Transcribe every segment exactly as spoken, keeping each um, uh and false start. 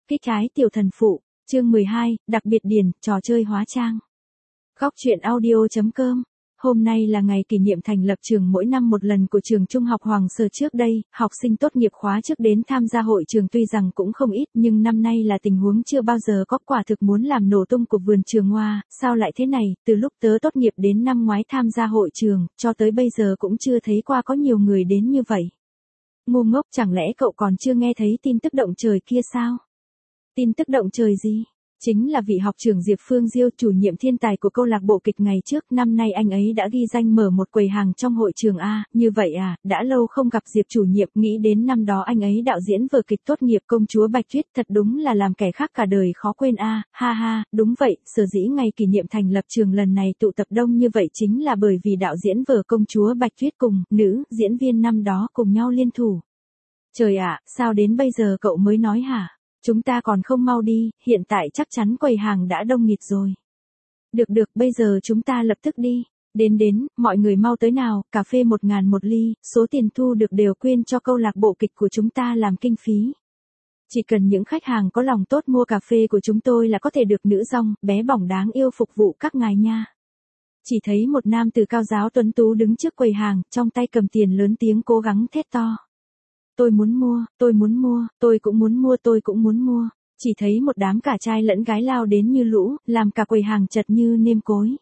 Cái trái tiểu thần phụ, chương mười hai, đặc biệt điển, trò chơi hóa trang. Góc truyện audio chấm com. Hôm nay là ngày kỷ niệm thành lập trường mỗi năm một lần của trường Trung học Hoàng Sở. Trước đây, học sinh tốt nghiệp khóa trước đến tham gia hội trường tuy rằng cũng không ít, nhưng năm nay là tình huống chưa bao giờ có, quả thực muốn làm nổ tung của vườn trường hoa. Sao lại thế này? Từ lúc tớ tốt nghiệp đến năm ngoái tham gia hội trường, cho tới bây giờ cũng chưa thấy qua có nhiều người đến như vậy. Ngu ngốc, chẳng lẽ cậu còn chưa nghe thấy tin tức động trời kia sao? Tin tức động trời gì? Chính là vị học trưởng Diệp Phương Diêu, chủ nhiệm thiên tài của câu lạc bộ kịch ngày trước. Năm nay anh ấy đã ghi danh mở một quầy hàng trong hội trường A. Như vậy à, đã lâu không gặp Diệp chủ nhiệm, nghĩ đến năm đó anh ấy đạo diễn vở kịch tốt nghiệp Công chúa Bạch Tuyết, thật đúng là làm kẻ khác cả đời khó quên a. Ha ha, đúng vậy, sở dĩ ngày kỷ niệm thành lập trường lần này tụ tập đông như vậy chính là bởi vì đạo diễn vở Công chúa Bạch Tuyết cùng nữ diễn viên năm đó cùng nhau liên thủ. Trời ạ, sao đến bây giờ cậu mới nói hả? Chúng ta còn không mau đi, hiện tại chắc chắn quầy hàng đã đông nghịt rồi. Được được, bây giờ chúng ta lập tức đi. Đến đến, mọi người mau tới nào, cà phê một ngàn một ly, số tiền thu được đều quyên cho câu lạc bộ kịch của chúng ta làm kinh phí. Chỉ cần những khách hàng có lòng tốt mua cà phê của chúng tôi là có thể được nữ dong, bé bỏng đáng yêu phục vụ các ngài nha. Chỉ thấy một nam tử cao giáo tuấn tú đứng trước quầy hàng, trong tay cầm tiền lớn tiếng cố gắng thét to. Tôi muốn mua, tôi muốn mua, tôi cũng muốn mua, tôi cũng muốn mua. Chỉ thấy một đám cả trai lẫn gái lao đến như lũ, làm cả quầy hàng chật như nêm cối.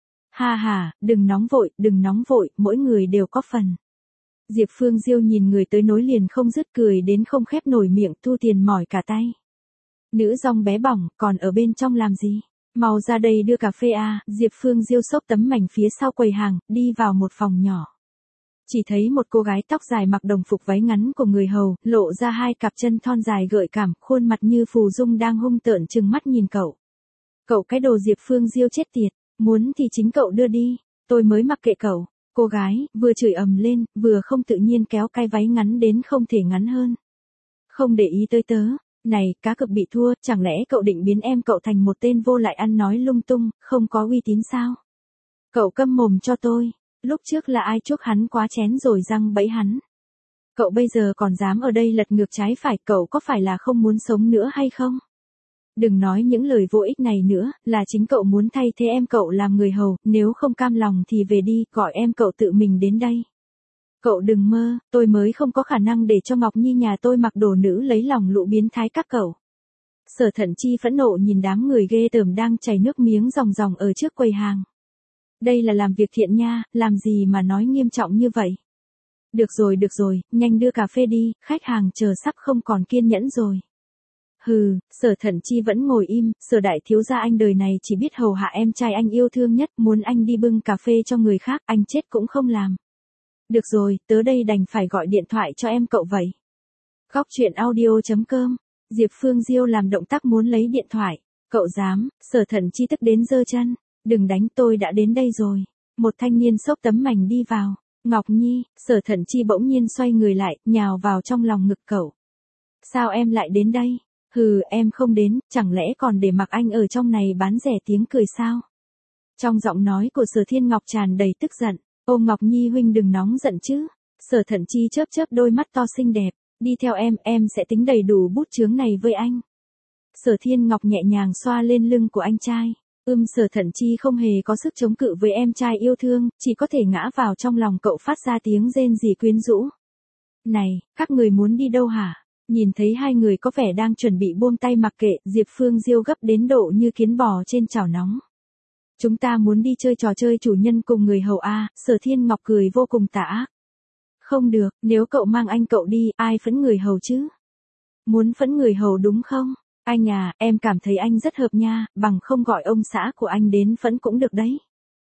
Ha ha, đừng nóng vội, đừng nóng vội, mỗi người đều có phần. Diệp Phương Diêu nhìn người tới nối liền không dứt, cười đến không khép nổi miệng, thu tiền mỏi cả tay. Nữ dong bé bỏng, còn ở bên trong làm gì? Mau ra đây đưa cà phê a. Diệp Phương Diêu xốc tấm mảnh phía sau quầy hàng, đi vào một phòng nhỏ. Chỉ thấy một cô gái tóc dài mặc đồng phục váy ngắn của người hầu, lộ ra hai cặp chân thon dài gợi cảm, khuôn mặt như phù dung đang hung tợn trừng mắt nhìn cậu. Cậu cái đồ Diệp Phương Diêu chết tiệt, muốn thì chính cậu đưa đi, tôi mới mặc kệ cậu. Cô gái, vừa chửi ầm lên, vừa không tự nhiên kéo cái váy ngắn đến không thể ngắn hơn. Không để ý tới tớ, này, cá cược bị thua, chẳng lẽ cậu định biến em cậu thành một tên vô lại ăn nói lung tung, không có uy tín sao? Cậu câm mồm cho tôi. Lúc trước là ai chuốc hắn quá chén rồi răng bẫy hắn. Cậu bây giờ còn dám ở đây lật ngược trái phải, cậu có phải là không muốn sống nữa hay không? Đừng nói những lời vô ích này nữa, là chính cậu muốn thay thế em cậu làm người hầu, nếu không cam lòng thì về đi, gọi em cậu tự mình đến đây. Cậu đừng mơ, tôi mới không có khả năng để cho Ngọc Nhi nhà tôi mặc đồ nữ lấy lòng lũ biến thái các cậu. Sở Thận Chi phẫn nộ nhìn đám người ghê tởm đang chảy nước miếng ròng ròng ở trước quầy hàng. Đây là làm việc thiện nha, làm gì mà nói nghiêm trọng như vậy? Được rồi được rồi, nhanh đưa cà phê đi, khách hàng chờ sắp không còn kiên nhẫn rồi. Hừ, Sở Thận Chi vẫn ngồi im, Sở đại thiếu gia anh đời này chỉ biết hầu hạ em trai anh yêu thương nhất, muốn anh đi bưng cà phê cho người khác, anh chết cũng không làm. Được rồi, tớ đây đành phải gọi điện thoại cho em cậu vậy. Góc truyện audio chấm com. Diệp Phương Diêu làm động tác muốn lấy điện thoại. Cậu dám? Sở Thận Chi tức đến giơ chân. Đừng đánh, tôi đã đến đây rồi. Một thanh niên xốc tấm mảnh đi vào. Ngọc Nhi, Sở Thận Chi bỗng nhiên xoay người lại, nhào vào trong lòng ngực cậu. Sao em lại đến đây? Hừ, em không đến, chẳng lẽ còn để mặc anh ở trong này bán rẻ tiếng cười sao? Trong giọng nói của Sở Thiên Ngọc tràn đầy tức giận. Ô Ngọc Nhi huynh đừng nóng giận chứ. Sở Thận Chi chớp chớp đôi mắt to xinh đẹp. Đi theo em, em sẽ tính đầy đủ bút chướng này với anh. Sở Thiên Ngọc nhẹ nhàng xoa lên lưng của anh trai. Ưm Sở Thận Chi không hề có sức chống cự với em trai yêu thương, chỉ có thể ngã vào trong lòng cậu phát ra tiếng rên rỉ quyến rũ. Này, các người muốn đi đâu hả? Nhìn thấy hai người có vẻ đang chuẩn bị buông tay mặc kệ, Diệp Phương Diêu gấp đến độ như kiến bò trên chảo nóng. Chúng ta muốn đi chơi trò chơi chủ nhân cùng người hầu a. Sở Thiên Ngọc cười vô cùng tà ác. Không được, nếu cậu mang anh cậu đi, ai phẫn người hầu chứ? Muốn phẫn người hầu đúng không? Anh à, em cảm thấy anh rất hợp nha, bằng không gọi ông xã của anh đến phẫn cũng được đấy.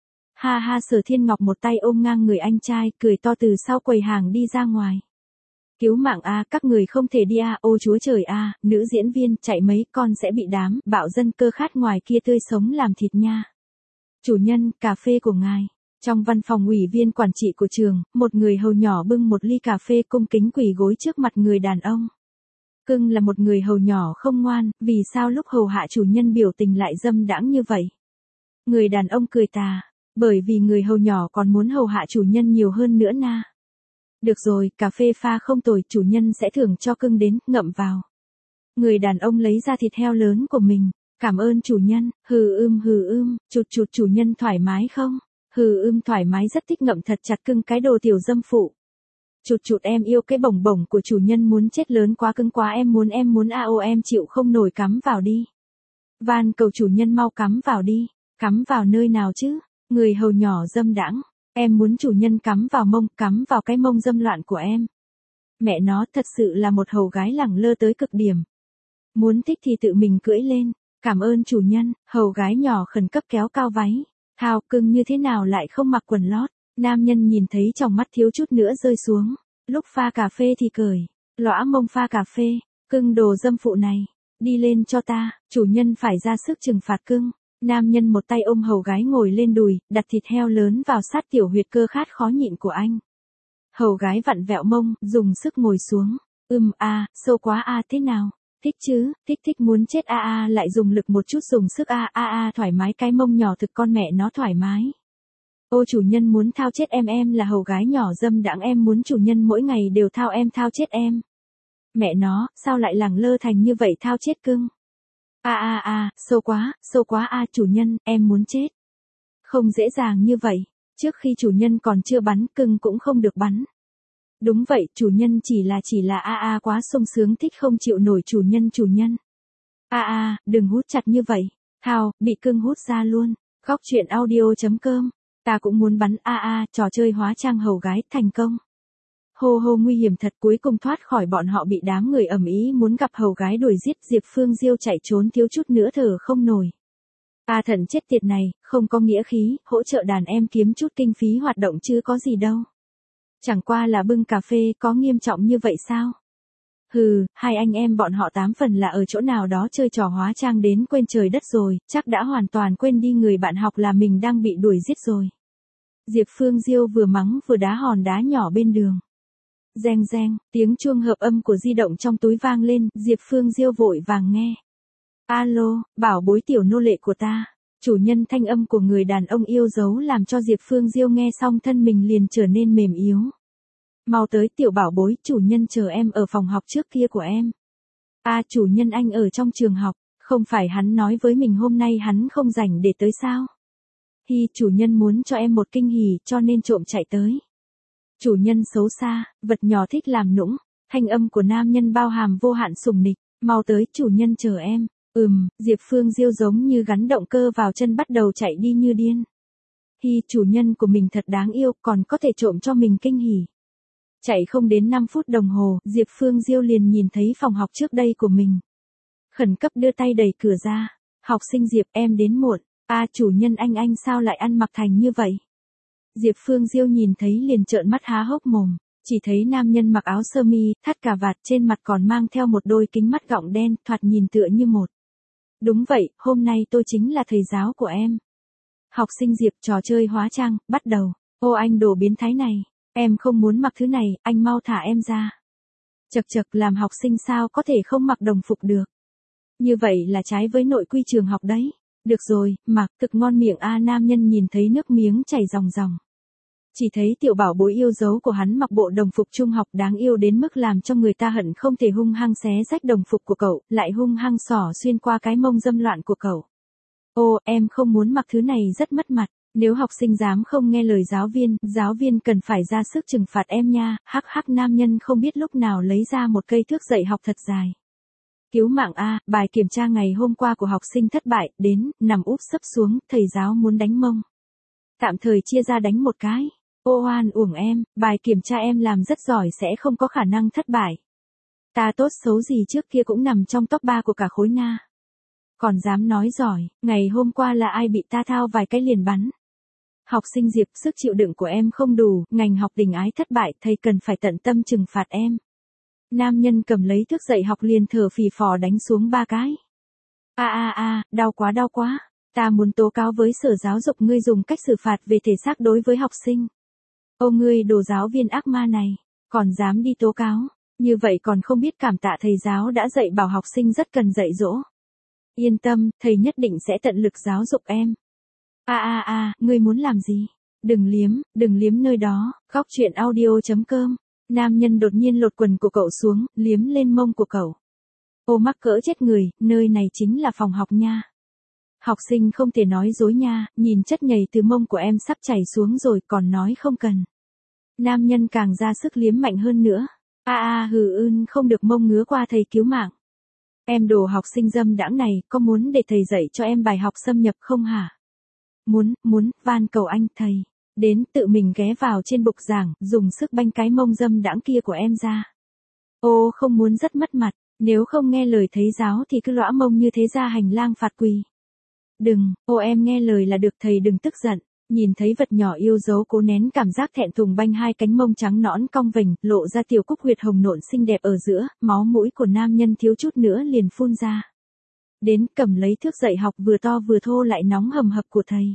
Ha ha, Sở Thiên Ngọc một tay ôm ngang người anh trai, cười to từ sau quầy hàng đi ra ngoài. Cứu mạng a, các người không thể đi a, ô chúa trời a, nữ diễn viên, chạy mấy con sẽ bị đám bạo dân cơ khát ngoài kia tươi sống làm thịt nha. Chủ nhân, cà phê của ngài. Trong văn phòng ủy viên quản trị của trường, một người hầu nhỏ bưng một ly cà phê cung kính quỳ gối trước mặt người đàn ông. Cưng là một người hầu nhỏ không ngoan, vì sao lúc hầu hạ chủ nhân biểu tình lại dâm đãng như vậy? Người đàn ông cười tà, bởi vì người hầu nhỏ còn muốn hầu hạ chủ nhân nhiều hơn nữa na. Được rồi, cà phê pha không tồi, chủ nhân sẽ thưởng cho cưng đến, ngậm vào. Người đàn ông lấy ra thịt heo lớn của mình. Cảm ơn chủ nhân, hừ ưm hừ ưm, chụt chụt chủ nhân thoải mái không? Hừ ưm thoải mái rất thích ngậm thật chặt cưng cái đồ tiểu dâm phụ. Chụt chụt em yêu cái bổng bổng của chủ nhân muốn chết lớn quá cưng quá em muốn em muốn a ô em chịu không nổi cắm vào đi. Van cầu chủ nhân mau cắm vào đi, cắm vào nơi nào chứ, người hầu nhỏ dâm đãng, em muốn chủ nhân cắm vào mông, cắm vào cái mông dâm loạn của em. Mẹ nó thật sự là một hầu gái lẳng lơ tới cực điểm. Muốn thích thì tự mình cưỡi lên, cảm ơn chủ nhân, hầu gái nhỏ khẩn cấp kéo cao váy. Thao cưng như thế nào lại không mặc quần lót, nam nhân nhìn thấy trong mắt thiếu chút nữa rơi xuống, lúc pha cà phê thì cười, lõa mông pha cà phê, cưng đồ dâm phụ này, đi lên cho ta, chủ nhân phải ra sức trừng phạt cưng. Nam nhân một tay ôm hầu gái ngồi lên đùi, đặt thịt heo lớn vào sát tiểu huyệt cơ khát khó nhịn của anh. Hầu gái vặn vẹo mông, dùng sức ngồi xuống, ưm a, sâu quá a thế nào? Thích chứ, thích thích muốn chết a a lại dùng lực một chút dùng sức a a a thoải mái cái mông nhỏ thực con mẹ nó thoải mái. Ô chủ nhân muốn thao chết em em là hầu gái nhỏ dâm đãng em muốn chủ nhân mỗi ngày đều thao em thao chết em. Mẹ nó, sao lại lẳng lơ thành như vậy thao chết cưng. A a a, sâu quá, sâu quá a chủ nhân, em muốn chết. Không dễ dàng như vậy, trước khi chủ nhân còn chưa bắn cưng cũng không được bắn. Đúng vậy, chủ nhân chỉ là chỉ là a a quá sung sướng thích không chịu nổi chủ nhân chủ nhân. A a, đừng hút chặt như vậy. Thao, bị cưng hút ra luôn. Góc truyện audio chấm com. Ta cũng muốn bắn a a, trò chơi hóa trang hầu gái thành công. Hô hô nguy hiểm thật cuối cùng thoát khỏi bọn họ bị đám người ầm ĩ muốn gặp hầu gái đuổi giết Diệp Phương Diêu chạy trốn thiếu chút nữa thở không nổi. A thần chết tiệt này, không có nghĩa khí, hỗ trợ đàn em kiếm chút kinh phí hoạt động chứ có gì đâu. Chẳng qua là bưng cà phê có nghiêm trọng như vậy sao? Hừ, hai anh em bọn họ tám phần là ở chỗ nào đó chơi trò hóa trang đến quên trời đất rồi, chắc đã hoàn toàn quên đi người bạn học là mình đang bị đuổi giết rồi. Diệp Phương Diêu vừa mắng vừa đá hòn đá nhỏ bên đường. Reng reng, tiếng chuông hợp âm của di động trong túi vang lên, Diệp Phương Diêu vội vàng nghe. Alo, bảo bối tiểu nô lệ của ta. Chủ nhân thanh âm của người đàn ông yêu dấu làm cho Diệp Phương Diêu nghe xong thân mình liền trở nên mềm yếu. Mau tới tiểu bảo bối, chủ nhân chờ em ở phòng học trước kia của em. À chủ nhân anh ở trong trường học, không phải hắn nói với mình hôm nay hắn không rảnh để tới sao? Hi chủ nhân muốn cho em một kinh hỉ cho nên trộm chạy tới. Chủ nhân xấu xa, vật nhỏ thích làm nũng, thanh âm của nam nhân bao hàm vô hạn sủng nịch, mau tới chủ nhân chờ em. Ừm, Diệp Phương Diêu giống như gắn động cơ vào chân bắt đầu chạy đi như điên. Hi chủ nhân của mình thật đáng yêu còn có thể trộm cho mình kinh hỉ. Chạy không đến năm phút đồng hồ, Diệp Phương Diêu liền nhìn thấy phòng học trước đây của mình. Khẩn cấp đưa tay đẩy cửa ra. Học sinh Diệp em đến muộn. À chủ nhân anh anh sao lại ăn mặc thành như vậy? Diệp Phương Diêu nhìn thấy liền trợn mắt há hốc mồm. Chỉ thấy nam nhân mặc áo sơ mi, thắt cà vạt trên mặt còn mang theo một đôi kính mắt gọng đen, thoạt nhìn tựa như một. Đúng vậy, hôm nay tôi chính là thầy giáo của em. Học sinh Diệp trò chơi hóa trang, bắt đầu. Ô anh đồ biến thái này. Em không muốn mặc thứ này, anh mau thả em ra. Chật chật làm học sinh sao có thể không mặc đồng phục được. Như vậy là trái với nội quy trường học đấy. Được rồi, mặc, thực ngon miệng a nam nhân nhìn thấy nước miếng chảy ròng ròng. Chỉ thấy tiểu bảo bối yêu dấu của hắn mặc bộ đồng phục trung học đáng yêu đến mức làm cho người ta hận không thể hung hăng xé rách đồng phục của cậu, lại hung hăng xỏ xuyên qua cái mông dâm loạn của cậu. Ô, em không muốn mặc thứ này rất mất mặt. Nếu học sinh dám không nghe lời giáo viên, giáo viên cần phải ra sức trừng phạt em nha. Hắc hắc nam nhân không biết lúc nào lấy ra một cây thước dạy học thật dài. Cứu mạng a, bài kiểm tra ngày hôm qua của học sinh thất bại, đến, nằm úp sấp xuống, thầy giáo muốn đánh mông. Tạm thời chia ra đánh một cái. Ô oan uổng em, bài kiểm tra em làm rất giỏi sẽ không có khả năng thất bại. Ta tốt xấu gì trước kia cũng nằm trong top ba của cả khối na. Còn dám nói giỏi, ngày hôm qua là ai bị ta thao vài cái liền bắn. Học sinh Diệp, sức chịu đựng của em không đủ, ngành học tình ái thất bại, thầy cần phải tận tâm trừng phạt em. Nam nhân cầm lấy thước dạy học liền thở phì phò đánh xuống ba cái. A a a, đau quá đau quá, ta muốn tố cáo với sở giáo dục ngươi dùng cách xử phạt về thể xác đối với học sinh. Ô ngươi đồ giáo viên ác ma này, còn dám đi tố cáo, như vậy còn không biết cảm tạ thầy giáo đã dạy bảo học sinh rất cần dạy dỗ. Yên tâm, thầy nhất định sẽ tận lực giáo dục em. A a a, ngươi muốn làm gì? Đừng liếm, đừng liếm nơi đó. Góc truyện audio chấm com. Nam nhân đột nhiên lột quần của cậu xuống, liếm lên mông của cậu. Ô mắc cỡ chết người, nơi này chính là phòng học nha. Học sinh không thể nói dối nha, nhìn chất nhầy từ mông của em sắp chảy xuống rồi còn nói không cần. Nam nhân càng ra sức liếm mạnh hơn nữa. A a hừ ưn không được mông ngứa qua thầy cứu mạng. Em đồ học sinh dâm đãng này, có muốn để thầy dạy cho em bài học xâm nhập không hả? Muốn, muốn, van cầu anh thầy. Đến tự mình ghé vào trên bục giảng, dùng sức banh cái mông dâm đãng kia của em ra. Ô không muốn rất mất mặt, nếu không nghe lời thầy giáo thì cứ lõa mông như thế ra hành lang phạt quỳ. Đừng, ô em nghe lời là được thầy đừng tức giận. Nhìn thấy vật nhỏ yêu dấu cố nén cảm giác thẹn thùng banh hai cánh mông trắng nõn cong vềnh, lộ ra tiểu cúc huyệt hồng nộn xinh đẹp ở giữa, máu mũi của nam nhân thiếu chút nữa liền phun ra. Đến cầm lấy thước dạy học vừa to vừa thô lại nóng hầm hập của thầy.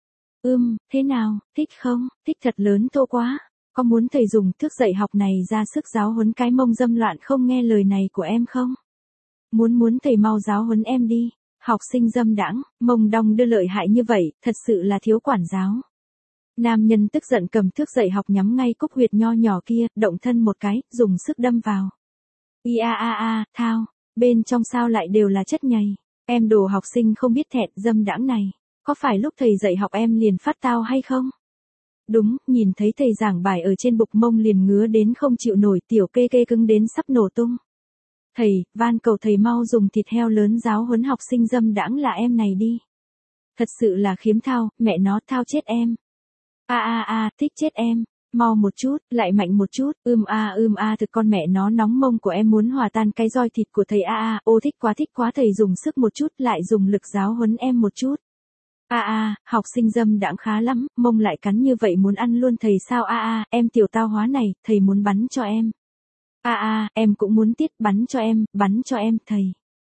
Ưm, thế nào, thích không, thích thật lớn thô quá, có muốn thầy dùng thước dạy học này ra sức giáo huấn cái mông dâm loạn không nghe lời này của em không? Muốn muốn thầy mau giáo huấn em đi. Học sinh dâm đãng, mông đong đưa lợi hại như vậy, thật sự là thiếu quản giáo. Nam nhân tức giận cầm thước dạy học nhắm ngay cúc huyệt nho nhỏ kia, động thân một cái, dùng sức đâm vào. Ia a a, thao, bên trong sao lại đều là chất nhầy. Em đồ học sinh không biết thẹn dâm đãng này, có phải lúc thầy dạy học em liền phát tao hay không? Đúng, nhìn thấy thầy giảng bài ở trên bục mông liền ngứa đến không chịu nổi, tiểu kê kê cứng đến sắp nổ tung. Thầy, van cầu thầy mau dùng thịt heo lớn giáo huấn học sinh dâm đãng là em này đi. Thật sự là khiếm thao, mẹ nó thao chết em. A a a, thích chết em. Mau một chút, lại mạnh một chút, ưm a ưm a thực con mẹ nó nóng mông của em muốn hòa tan cái roi thịt của thầy a a, ô thích quá thích quá thầy dùng sức một chút lại dùng lực giáo huấn em một chút. A a, học sinh dâm đãng khá lắm, mông lại cắn như vậy muốn ăn luôn thầy sao a a, em tiểu tao hóa này, thầy muốn bắn cho em. A a, em cũng muốn tiết bắn cho em, bắn cho em, thầy.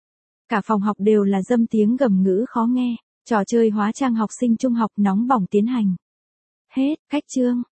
Cả phòng học đều là dâm tiếng gầm ngữ khó nghe, trò chơi hóa trang học sinh trung học nóng bỏng tiến hành. Hết, khách chương.